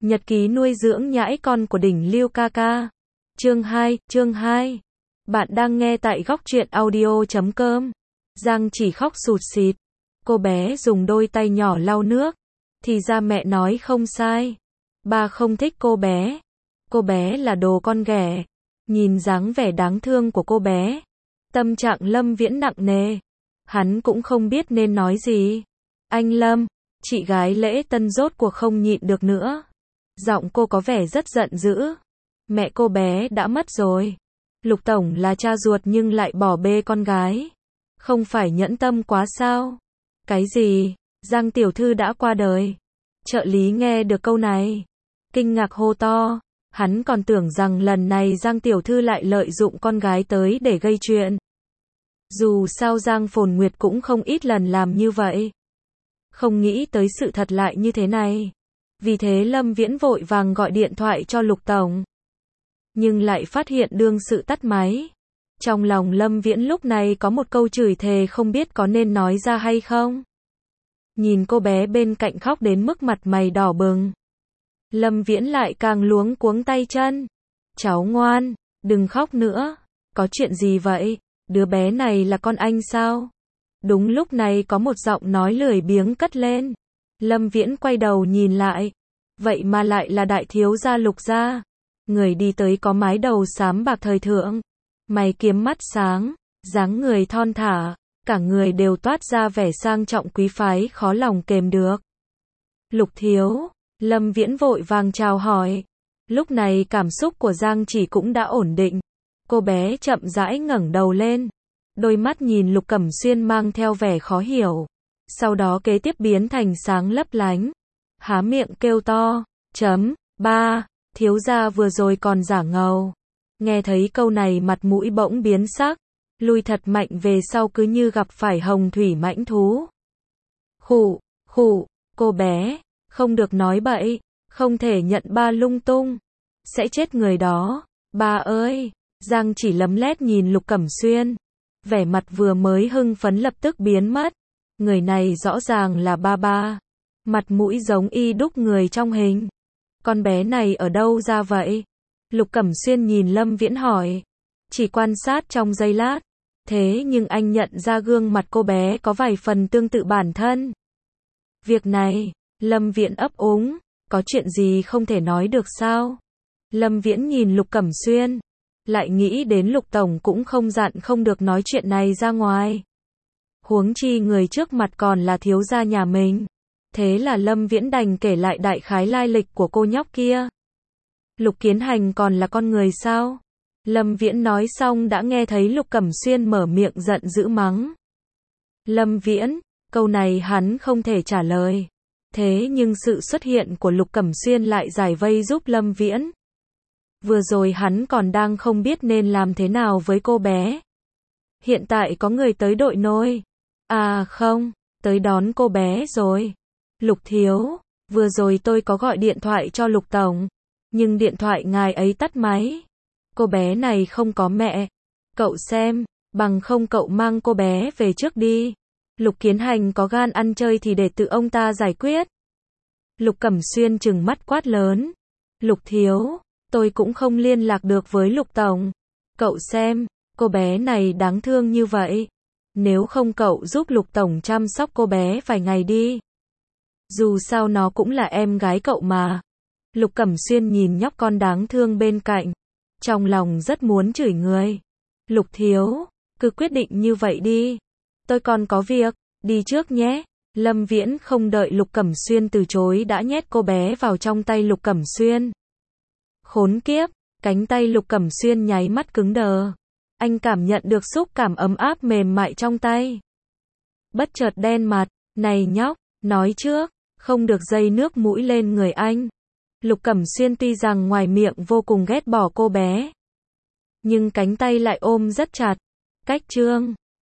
Nhật ký nuôi dưỡng nhãi con của đỉnh Lưu ca ca. Chương 2. Bạn đang nghe tại góc truyện audio.com. Giang chỉ khóc sụt sịt. Cô bé dùng đôi tay nhỏ lau nước. Thì ra mẹ nói không sai. Ba không thích cô bé. Cô bé là đồ con ghẻ. Nhìn dáng vẻ đáng thương của cô bé, tâm trạng Lâm Viễn nặng nề. Hắn cũng không biết nên nói gì. Anh Lâm, chị gái Lễ Tân rốt cuộc không nhịn được nữa. Giọng cô có vẻ rất giận dữ. Mẹ cô bé đã mất rồi. Lục Tổng là cha ruột nhưng lại bỏ bê con gái. Không phải nhẫn tâm quá sao? Cái gì? Giang tiểu thư đã qua đời. Trợ lý nghe được câu này, kinh ngạc hô to. Hắn còn tưởng rằng lần này Giang tiểu thư lại lợi dụng con gái tới để gây chuyện. Dù sao Giang Phồn Nguyệt cũng không ít lần làm như vậy. Không nghĩ tới sự thật lại như thế này. Vì thế Lâm Viễn vội vàng gọi điện thoại cho Lục Tổng. Nhưng lại phát hiện đương sự tắt máy. Trong lòng Lâm Viễn lúc này có một câu chửi thề không biết có nên nói ra hay không. Nhìn cô bé bên cạnh khóc đến mức mặt mày đỏ bừng, Lâm Viễn lại càng luống cuống tay chân. Cháu ngoan, đừng khóc nữa. Có chuyện gì vậy? Đứa bé này là con anh sao? Đúng lúc này có một giọng nói lười biếng cất lên. Lâm Viễn quay đầu nhìn lại. Vậy mà lại là đại thiếu gia Lục gia. Người đi tới có mái đầu xám bạc thời thượng, mày kiếm mắt sáng, dáng người thon thả, cả người đều toát ra vẻ sang trọng quý phái khó lòng kềm được. Lục thiếu, Lâm Viễn vội vàng chào hỏi. Lúc này cảm xúc của Giang Chỉ cũng đã ổn định. Cô bé chậm rãi ngẩng đầu lên, đôi mắt nhìn Lục Cẩm Xuyên mang theo vẻ khó hiểu. Sau đó kế tiếp biến thành sáng lấp lánh. Há miệng kêu to, ba, thiếu gia vừa rồi còn giả ngầu. Nghe thấy câu này mặt mũi bỗng biến sắc, lùi thật mạnh về sau cứ như gặp phải hồng thủy mãnh thú. Khụ, cô bé, không được nói bậy, không thể nhận ba lung tung, sẽ chết người đó. Ba ơi! Giang Chỉ lấm lét nhìn Lục Cẩm Xuyên, vẻ mặt vừa mới hưng phấn lập tức biến mất. Người này rõ ràng là ba. Mặt mũi giống y đúc người trong hình. Con bé này ở đâu ra vậy? Lục Cẩm Xuyên nhìn Lâm Viễn hỏi. Chỉ quan sát trong giây lát, thế nhưng anh nhận ra gương mặt cô bé có vài phần tương tự bản thân. Việc này, Lâm Viễn ấp úng, có chuyện gì không thể nói được sao? Lâm Viễn nhìn Lục Cẩm Xuyên, lại nghĩ đến Lục Tổng cũng không dặn không được nói chuyện này ra ngoài. Huống chi người trước mặt còn là thiếu gia nhà mình. Thế là Lâm Viễn đành kể lại đại khái lai lịch của cô nhóc kia. Lục Kiến Hành còn là con người sao? Lâm Viễn nói xong đã nghe thấy Lục Cẩm Xuyên mở miệng giận dữ mắng. Lâm Viễn, câu này hắn không thể trả lời. Thế nhưng sự xuất hiện của Lục Cẩm Xuyên lại giải vây giúp Lâm Viễn. Vừa rồi hắn còn đang không biết nên làm thế nào với cô bé. Hiện tại có người tới đội nôi. À không, tới đón cô bé rồi. Lục thiếu, vừa rồi tôi có gọi điện thoại cho Lục Tổng, nhưng điện thoại ngài ấy tắt máy. Cô bé này không có mẹ. Cậu xem, bằng không cậu mang cô bé về trước đi. Lục Kiến Hành có gan ăn chơi thì để tự ông ta giải quyết. Lục Cẩm Xuyên trừng mắt quát lớn. Lục thiếu, tôi cũng không liên lạc được với Lục Tổng. Cậu xem, cô bé này đáng thương như vậy. Nếu không cậu giúp Lục Tổng chăm sóc cô bé vài ngày đi. Dù sao nó cũng là em gái cậu mà. Lục Cẩm Xuyên nhìn nhóc con đáng thương bên cạnh, trong lòng rất muốn chửi người. Lục thiếu, cứ quyết định như vậy đi. Tôi còn có việc, đi trước nhé. Lâm Viễn không đợi Lục Cẩm Xuyên từ chối đã nhét cô bé vào trong tay Lục Cẩm Xuyên. Khốn kiếp, cánh tay Lục Cẩm Xuyên nháy mắt cứng đờ. Anh cảm nhận được xúc cảm ấm áp mềm mại trong tay. Bất chợt đen mặt, này nhóc, nói trước, không được dây nước mũi lên người anh. Lục Cẩm Xuyên tuy rằng ngoài miệng vô cùng ghét bỏ cô bé, nhưng cánh tay lại ôm rất chặt. Cách chương